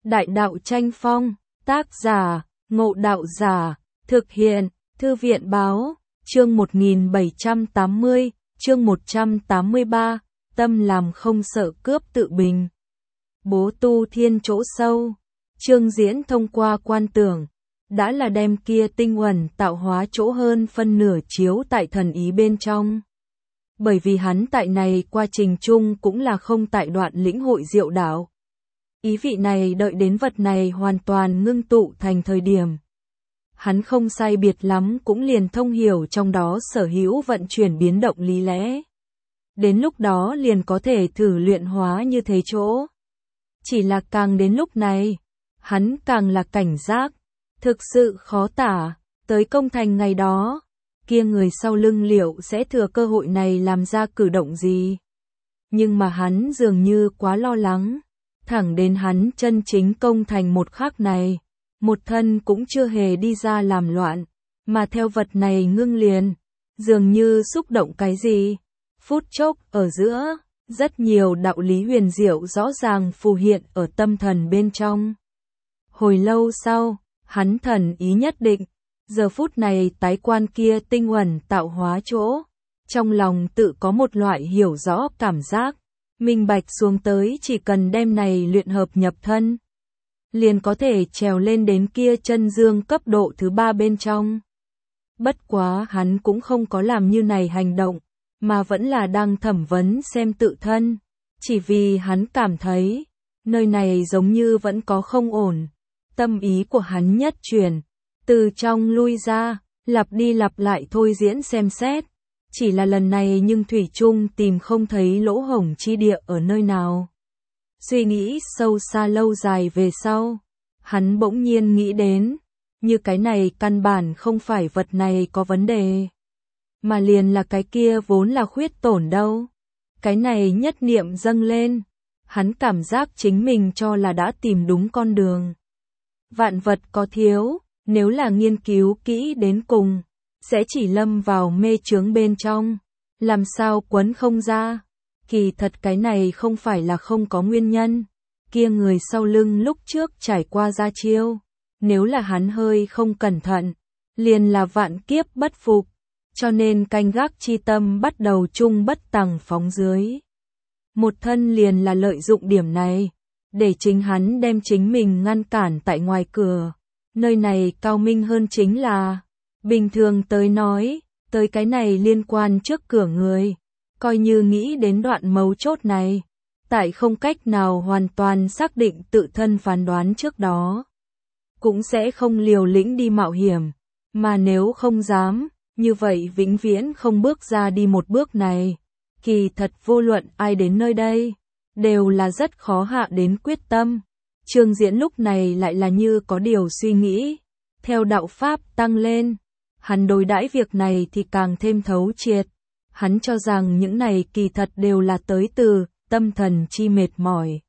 Đại đạo tranh phong, tác giả, Ngộ Đạo Giả, thực hiện, Thư viện Báo, chương 1780, chương 183, tâm làm không sợ cướp tự bình. Bố tu thiên chỗ sâu, Trương Diễn thông qua quan tưởng, đã là đem kia tinh uẩn tạo hóa chỗ hơn phân nửa chiếu tại thần ý bên trong. Bởi vì hắn tại này qua trình chung cũng là không tại đoạn lĩnh hội diệu đạo. Ý vị này đợi đến vật này hoàn toàn ngưng tụ thành thời điểm. Hắn không sai biệt lắm cũng liền thông hiểu trong đó sở hữu vận chuyển biến động lý lẽ. Đến lúc đó liền có thể thử luyện hóa như thế chỗ. Chỉ là càng đến lúc này, hắn càng là cảnh giác, thực sự khó tả, tới công thành ngày đó, kia người sau lưng liệu sẽ thừa cơ hội này làm ra cử động gì. Nhưng mà hắn dường như quá lo lắng, thẳng đến hắn chân chính công thành một khắc này, một thân cũng chưa hề đi ra làm loạn, mà theo vật này ngưng liền, dường như xúc động cái gì. Phút chốc ở giữa, rất nhiều đạo lý huyền diệu rõ ràng phù hiện ở tâm thần bên trong. Hồi lâu sau, hắn thần ý nhất định, giờ phút này tái quan kia tinh uẩn tạo hóa chỗ, trong lòng tự có một loại hiểu rõ cảm giác, minh bạch xuống tới chỉ cần đem này luyện hợp nhập thân, liền có thể trèo lên đến kia chân dương cấp độ thứ 3 bên trong. Bất quá hắn cũng không có làm như này hành động, mà vẫn là đang thẩm vấn xem tự thân, chỉ vì hắn cảm thấy, nơi này giống như vẫn có không ổn. Tâm ý của hắn nhất chuyển, từ trong lui ra, lặp đi lặp lại thôi diễn xem xét, chỉ là lần này nhưng thủy chung tìm không thấy lỗ hổng chi địa ở nơi nào. Suy nghĩ sâu xa lâu dài về sau, hắn bỗng nhiên nghĩ đến, như cái này căn bản không phải vật này có vấn đề, mà liền là cái kia vốn là khuyết tổn đâu. Cái này nhất niệm dâng lên, hắn cảm giác chính mình cho là đã tìm đúng con đường. Vạn vật có thiếu, nếu là nghiên cứu kỹ đến cùng, sẽ chỉ lâm vào mê chướng bên trong, làm sao quấn không ra. Kỳ thật cái này không phải là không có nguyên nhân, kia người sau lưng lúc trước trải qua ra chiêu, nếu là hắn hơi không cẩn thận, liền là vạn kiếp bất phục, cho nên canh gác chi tâm bắt đầu chung bất tằng phóng dưới. Một thân liền là lợi dụng điểm này, để chính hắn đem chính mình ngăn cản tại ngoài cửa. Nơi này cao minh hơn chính là, bình thường tới nói, tới cái này liên quan trước cửa người, coi như nghĩ đến đoạn mấu chốt này, tại không cách nào hoàn toàn xác định tự thân phán đoán trước đó, cũng sẽ không liều lĩnh đi mạo hiểm, mà nếu không dám, như vậy vĩnh viễn không bước ra đi một bước này. Kỳ thật vô luận ai đến nơi đây, đều là rất khó hạ đến quyết tâm. Trương Diễn lúc này lại là như có điều suy nghĩ, theo đạo pháp tăng lên, hắn đối đãi việc này thì càng thêm thấu triệt. Hắn cho rằng những này kỳ thật đều là tới từ tâm thần chi mệt mỏi.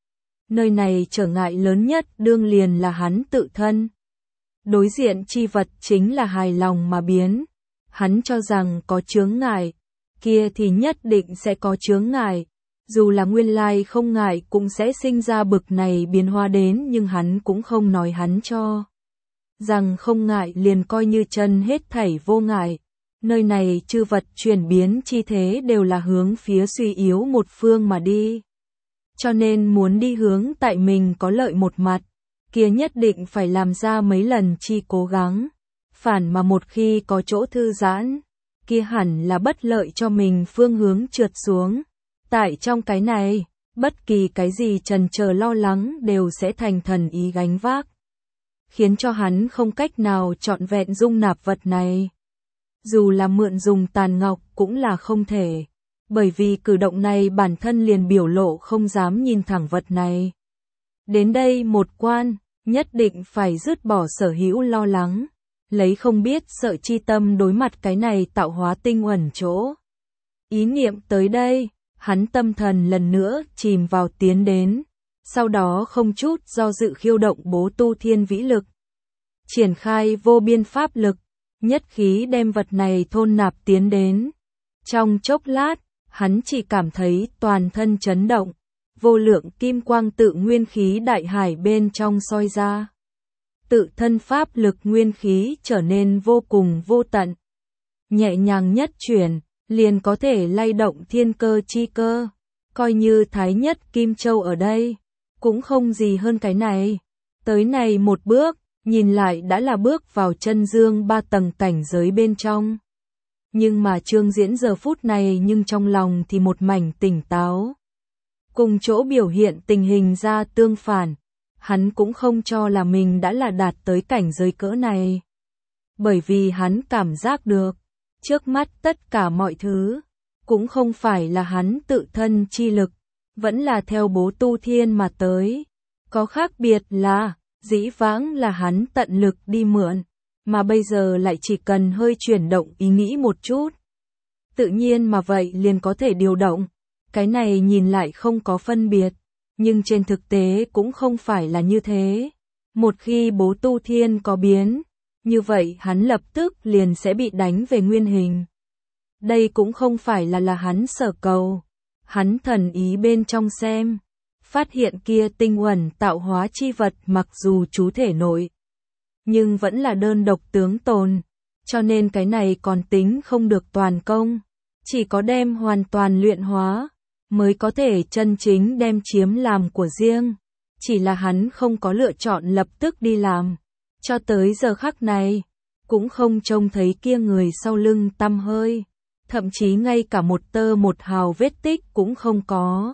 Nơi này trở ngại lớn nhất đương liền là hắn tự thân. Đối diện chi vật chính là hài lòng mà biến. Hắn cho rằng có chướng ngại, kia thì nhất định sẽ có chướng ngại. Dù là nguyên lai không ngại cũng sẽ sinh ra bực này biến hóa đến, nhưng hắn cũng không nói hắn cho rằng không ngại liền coi như chân hết thảy vô ngại. Nơi này chư vật chuyển biến chi thế đều là hướng phía suy yếu một phương mà đi. Cho nên muốn đi hướng tại mình có lợi một mặt, kia nhất định phải làm ra mấy lần chi cố gắng. Phản mà một khi có chỗ thư giãn, kia hẳn là bất lợi cho mình phương hướng trượt xuống. Tại trong cái này, bất kỳ cái gì chần chờ lo lắng đều sẽ thành thần ý gánh vác, khiến cho hắn không cách nào trọn vẹn dung nạp vật này. Dù là mượn dùng tàn ngọc cũng là không thể, bởi vì cử động này bản thân liền biểu lộ không dám nhìn thẳng vật này. Đến đây một quan, nhất định phải dứt bỏ sở hữu lo lắng, lấy không biết sợ chi tâm đối mặt cái này tạo hóa tinh uẩn chỗ. Ý niệm tới đây, hắn tâm thần lần nữa chìm vào tiến đến, sau đó không chút do dự khiêu động bố tu thiên vĩ lực. Triển khai vô biên pháp lực, nhất khí đem vật này thôn nạp tiến đến. Trong chốc lát, hắn chỉ cảm thấy toàn thân chấn động, vô lượng kim quang tự nguyên khí đại hải bên trong soi ra. Tự thân pháp lực nguyên khí trở nên vô cùng vô tận. Nhẹ nhàng nhất chuyển, liền có thể lay động thiên cơ chi cơ. Coi như Thái Nhất Kim Châu ở đây, cũng không gì hơn cái này. Tới này một bước, nhìn lại đã là bước vào chân dương 3 tầng cảnh giới bên trong. Nhưng mà Trương Diễn giờ phút này nhưng trong lòng thì một mảnh tỉnh táo. Cùng chỗ biểu hiện tình hình ra tương phản, hắn cũng không cho là mình đã là đạt tới cảnh giới cỡ này. Bởi vì hắn cảm giác được, trước mắt tất cả mọi thứ, cũng không phải là hắn tự thân chi lực, vẫn là theo bố tu thiên mà tới. Có khác biệt là, dĩ vãng là hắn tận lực đi mượn, mà bây giờ lại chỉ cần hơi chuyển động ý nghĩ một chút. Tự nhiên mà vậy liền có thể điều động, cái này nhìn lại không có phân biệt, nhưng trên thực tế cũng không phải là như thế. Một khi bố tu thiên có biến, như vậy hắn lập tức liền sẽ bị đánh về nguyên hình. Đây cũng không phải là hắn sở cầu. Hắn thần ý bên trong xem, phát hiện kia tinh uẩn tạo hóa chi vật mặc dù chú thể nội, nhưng vẫn là đơn độc tướng tồn, cho nên cái này còn tính không được toàn công, chỉ có đem hoàn toàn luyện hóa, mới có thể chân chính đem chiếm làm của riêng, chỉ là hắn không có lựa chọn lập tức đi làm, cho tới giờ khắc này, cũng không trông thấy kia người sau lưng tăm hơi. Thậm chí ngay cả một tơ một hào vết tích cũng không có.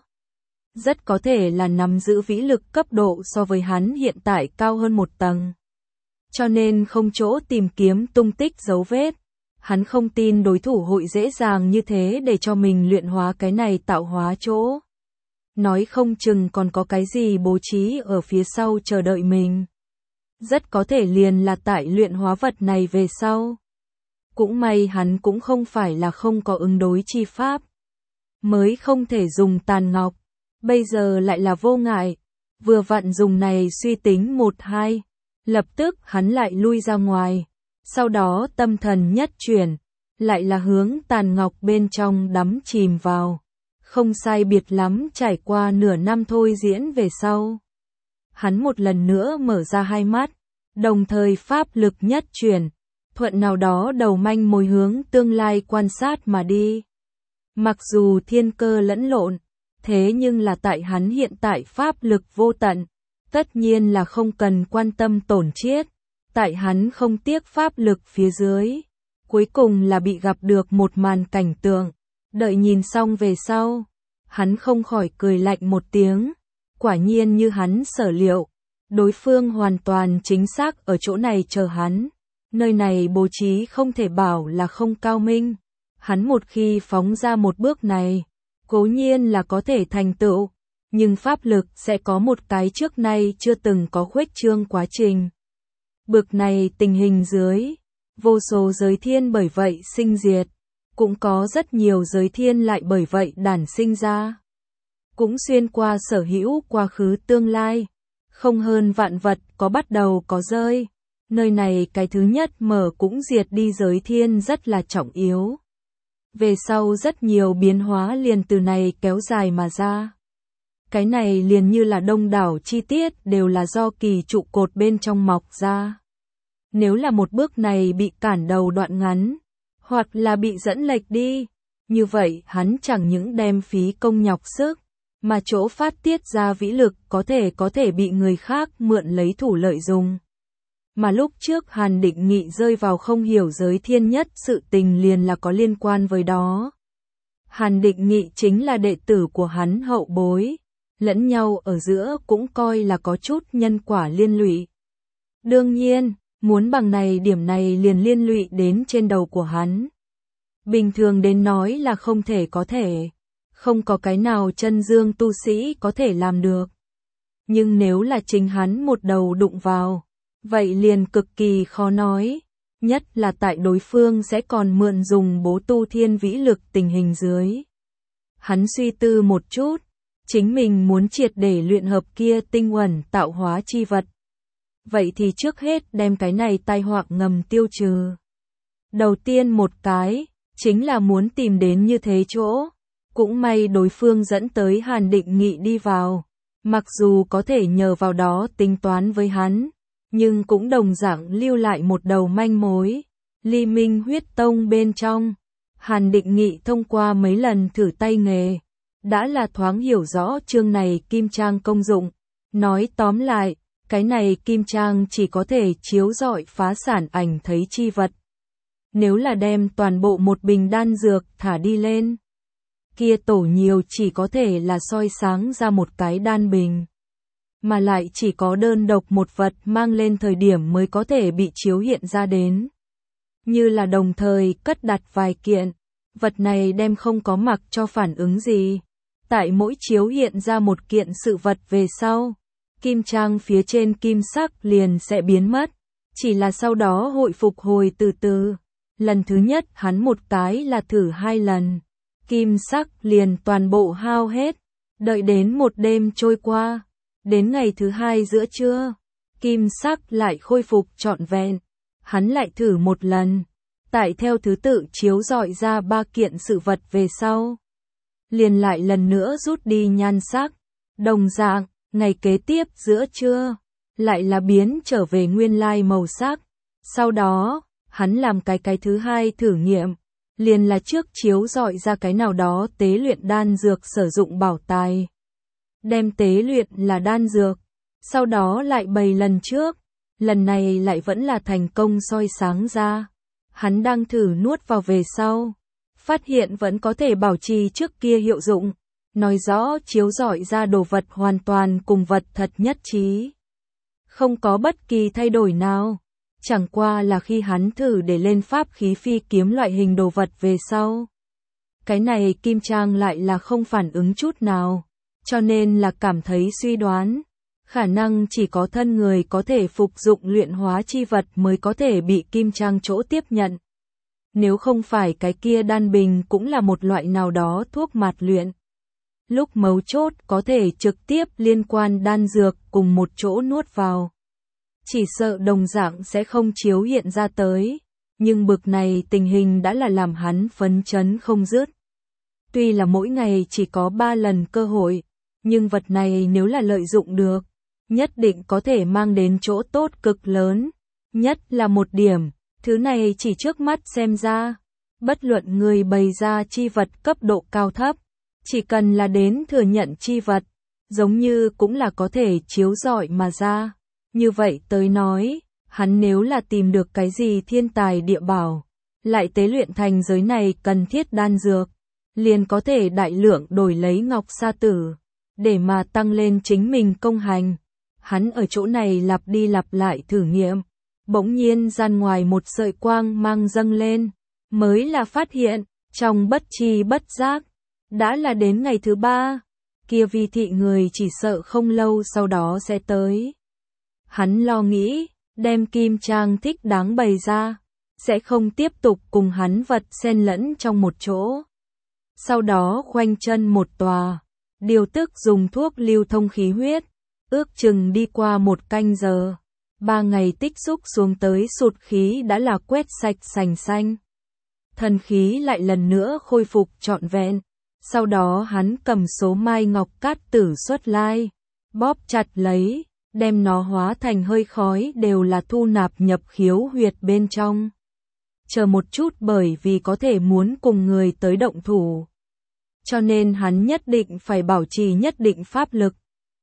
Rất có thể là nắm giữ vĩ lực cấp độ so với hắn hiện tại cao hơn một tầng. Cho nên không chỗ tìm kiếm tung tích dấu vết. Hắn không tin đối thủ hội dễ dàng như thế để cho mình luyện hóa cái này tạo hóa chỗ. Nói không chừng còn có cái gì bố trí ở phía sau chờ đợi mình. Rất có thể liền là tại luyện hóa vật này về sau. Cũng may hắn cũng không phải là không có ứng đối chi pháp. Mới không thể dùng tàn ngọc. Bây giờ lại là vô ngại. Vừa vặn dùng này suy tính 1-2. Lập tức hắn lại lui ra ngoài. Sau đó tâm thần nhất chuyển. Lại là hướng tàn ngọc bên trong đắm chìm vào. Không sai biệt lắm trải qua nửa năm thôi diễn về sau. Hắn một lần nữa mở ra hai mắt. Đồng thời pháp lực nhất chuyển. Thuận nào đó đầu manh mối hướng tương lai quan sát mà đi. Mặc dù thiên cơ lẫn lộn, thế nhưng là tại hắn hiện tại pháp lực vô tận, tất nhiên là không cần quan tâm tổn chiết, tại hắn không tiếc pháp lực phía dưới, cuối cùng là bị gặp được một màn cảnh tượng, đợi nhìn xong về sau, hắn không khỏi cười lạnh một tiếng, quả nhiên như hắn sở liệu, đối phương hoàn toàn chính xác ở chỗ này chờ hắn. Nơi này bố trí không thể bảo là không cao minh. Hắn một khi phóng ra một bước này, cố nhiên là có thể thành tựu, nhưng pháp lực sẽ có một cái trước nay chưa từng có khuếch trương quá trình. Bực này tình hình dưới, vô số giới thiên bởi vậy sinh diệt, cũng có rất nhiều giới thiên lại bởi vậy đản sinh ra. Cũng xuyên qua sở hữu quá khứ tương lai, không hơn vạn vật có bắt đầu có rơi. Nơi này cái thứ nhất mở cũng diệt đi giới thiên rất là trọng yếu. Về sau rất nhiều biến hóa liền từ này kéo dài mà ra. Cái này liền như là đông đảo chi tiết đều là do kỳ trụ cột bên trong mọc ra. Nếu là một bước này bị cản đầu đoạn ngắn, hoặc là bị dẫn lệch đi, như vậy hắn chẳng những đem phí công nhọc sức, mà chỗ phát tiết ra vĩ lực có thể bị người khác mượn lấy thủ lợi dùng. Mà lúc trước Hàn Định Nghị rơi vào không hiểu giới thiên nhất sự tình liền là có liên quan với đó. Hàn Định Nghị chính là đệ tử của hắn hậu bối, lẫn nhau ở giữa cũng coi là có chút nhân quả liên lụy. Đương nhiên, muốn bằng này điểm này liền liên lụy đến trên đầu của hắn. Bình thường đến nói là không thể, không có cái nào chân dương tu sĩ có thể làm được. Nhưng nếu là chính hắn một đầu đụng vào, vậy liền cực kỳ khó nói, nhất là tại đối phương sẽ còn mượn dùng bố tu thiên vĩ lực tình hình dưới. Hắn suy tư một chút, chính mình muốn triệt để luyện hợp kia tinh uẩn tạo hóa chi vật. Vậy thì trước hết đem cái này tai họa ngầm tiêu trừ. Đầu tiên một cái, chính là muốn tìm đến như thế chỗ, Cũng may đối phương dẫn tới Hàn Định Nghị đi vào. Mặc dù có thể nhờ vào đó tính toán với hắn, nhưng cũng đồng dạng lưu lại một đầu manh mối. Ly Minh huyết tông bên trong, Hàn Định Nghị thông qua mấy lần thử tay nghề, đã là thoáng hiểu rõ chương này kim trang công dụng. Nói tóm lại, cái này kim trang chỉ có thể chiếu rọi phá sản ảnh thấy chi vật. Nếu là đem toàn bộ một bình đan dược thả đi lên, kia tổ nhiều chỉ có thể là soi sáng ra một cái đan bình. Mà lại chỉ có đơn độc một vật mang lên thời điểm mới có thể bị chiếu hiện ra đến. Như là đồng thời cất đặt vài kiện, vật này đem không có mặc cho phản ứng gì. Tại mỗi chiếu hiện ra một kiện sự vật về sau, kim trang phía trên kim sắc liền sẽ biến mất, chỉ là sau đó hội phục hồi từ từ. Lần thứ nhất hắn một cái là thử 2 lần, kim sắc liền toàn bộ hao hết, đợi đến một đêm trôi qua, đến ngày thứ 2 giữa trưa, kim sắc lại khôi phục trọn vẹn, hắn lại thử một lần, tại theo thứ tự chiếu rọi ra 3 kiện sự vật về sau, liền lại lần nữa rút đi nhan sắc, đồng dạng, ngày kế tiếp giữa trưa, lại là biến trở về nguyên lai màu sắc, sau đó, hắn làm cái thứ 2 thử nghiệm, liền là trước chiếu rọi ra cái nào đó tế luyện đan dược sử dụng bảo tài. Đem tế luyện là đan dược, sau đó lại bày lần trước, lần này lại vẫn là thành công soi sáng ra. Hắn đang thử nuốt vào về sau, phát hiện vẫn có thể bảo trì trước kia hiệu dụng, nói rõ chiếu rọi ra đồ vật hoàn toàn cùng vật thật nhất trí. Không có bất kỳ thay đổi nào. Chẳng qua là khi hắn thử để lên pháp khí phi kiếm loại hình đồ vật về sau. Cái này kim trang lại là không phản ứng chút nào, cho nên là cảm thấy suy đoán. Khả năng chỉ có thân người có thể phục dụng luyện hóa chi vật mới có thể bị kim trang chỗ tiếp nhận. Nếu không phải cái kia đan bình cũng là một loại nào đó thuốc mạt luyện. Lúc mấu chốt có thể trực tiếp liên quan đan dược cùng một chỗ nuốt vào. Chỉ sợ đồng dạng sẽ không chiếu hiện ra tới, nhưng bực này tình hình đã là làm hắn phấn chấn không dứt. Tuy là mỗi ngày chỉ có 3 lần cơ hội, nhưng vật này nếu là lợi dụng được, nhất định có thể mang đến chỗ tốt cực lớn. Nhất là một điểm, thứ này chỉ trước mắt xem ra, bất luận người bày ra chi vật cấp độ cao thấp, chỉ cần là đến thừa nhận chi vật, giống như cũng là có thể chiếu rọi mà ra. Như vậy tới nói, hắn nếu là tìm được cái gì thiên tài địa bảo, lại tế luyện thành giới này cần thiết đan dược, liền có thể đại lượng đổi lấy ngọc sa tử, để mà tăng lên chính mình công hành. Hắn ở chỗ này lặp đi lặp lại thử nghiệm, bỗng nhiên gian ngoài một sợi quang mang dâng lên, mới là phát hiện, trong bất tri bất giác, đã là đến ngày thứ 3, kia vi thị người chỉ sợ không lâu sau đó sẽ tới. Hắn lo nghĩ, đem kim trang thích đáng bày ra, sẽ không tiếp tục cùng hắn vật xen lẫn trong một chỗ. Sau đó khoanh chân một tòa, điều tức dùng thuốc lưu thông khí huyết, ước chừng đi qua 1 canh giờ. 3 ngày tích xúc xuống tới sụt khí đã là quét sạch sành xanh. Thần khí lại lần nữa khôi phục trọn vẹn. Sau đó hắn cầm số mai ngọc cát tử xuất lai, bóp chặt lấy, đem nó hóa thành hơi khói đều là thu nạp nhập khiếu huyệt bên trong. Chờ một chút bởi vì có thể muốn cùng người tới động thủ. Cho nên hắn nhất định phải bảo trì nhất định pháp lực.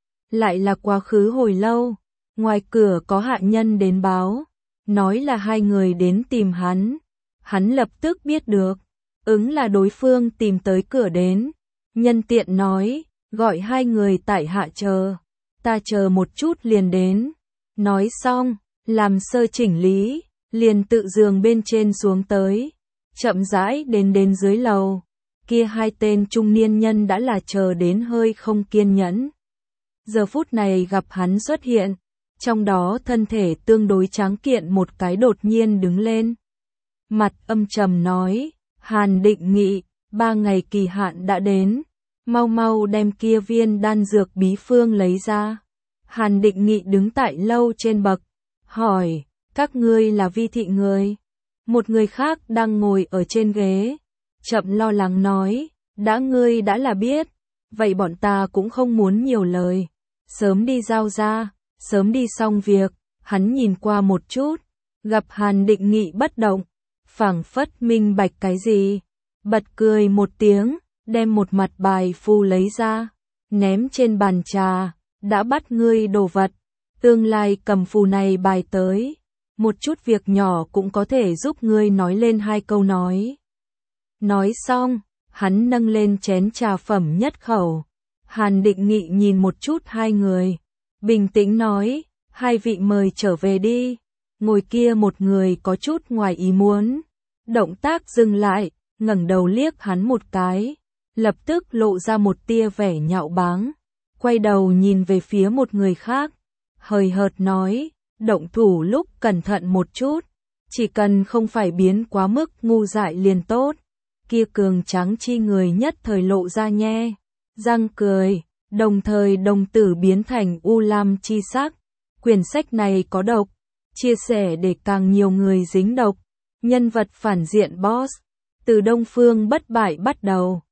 Lại là quá khứ hồi lâu, ngoài cửa có hạ nhân đến báo, nói là 2 người đến tìm hắn. Hắn lập tức biết được, ứng là đối phương tìm tới cửa đến. Nhân tiện nói, gọi 2 người tại hạ chờ, ta chờ một chút liền đến. Nói xong, làm sơ chỉnh lý, liền tự giường bên trên xuống tới, chậm rãi đến dưới lầu. Kia 2 tên trung niên nhân đã là chờ đến hơi không kiên nhẫn. Giờ phút này gặp hắn xuất hiện, trong đó thân thể tương đối tráng kiện một cái đột nhiên đứng lên. Mặt âm trầm nói, Hàn Định Nghị, 3 ngày kỳ hạn đã đến, mau đem kia viên đan dược bí phương lấy ra. Hàn Định Nghị đứng tại lâu trên bậc, hỏi, các ngươi là vi thị người? Một người khác đang ngồi ở trên ghế, chậm lo lắng nói, Đã ngươi đã là biết, vậy bọn ta cũng không muốn nhiều lời. Sớm đi giao ra, sớm đi xong việc. Hắn nhìn qua một chút, gặp Hàn Định Nghị bất động, phảng phất minh bạch cái gì. Bật cười một tiếng, đem một mặt bài phù lấy ra, ném trên bàn trà. Đã bắt ngươi đồ vật, tương lai cầm phù này bài tới. Một chút việc nhỏ cũng có thể giúp ngươi nói lên 2 câu nói. Nói xong, hắn nâng lên chén trà phẩm nhất khẩu. Hàn Định Nghị nhìn một chút 2 người, bình tĩnh nói, 2 vị mời trở về đi. Ngồi kia một người có chút ngoài ý muốn, động tác dừng lại, ngẩng đầu liếc hắn một cái, lập tức lộ ra một tia vẻ nhạo báng, quay đầu nhìn về phía một người khác, hời hợt nói, động thủ lúc cẩn thận một chút, chỉ cần không phải biến quá mức ngu dại liền tốt. Kia cường tráng chi người nhất thời lộ ra nhe răng cười, đồng thời đồng tử biến thành u lam chi sắc. Quyển sách này có độc, chia sẻ để càng nhiều người dính độc. Nhân vật phản diện boss, từ Đông Phương bất bại bắt đầu.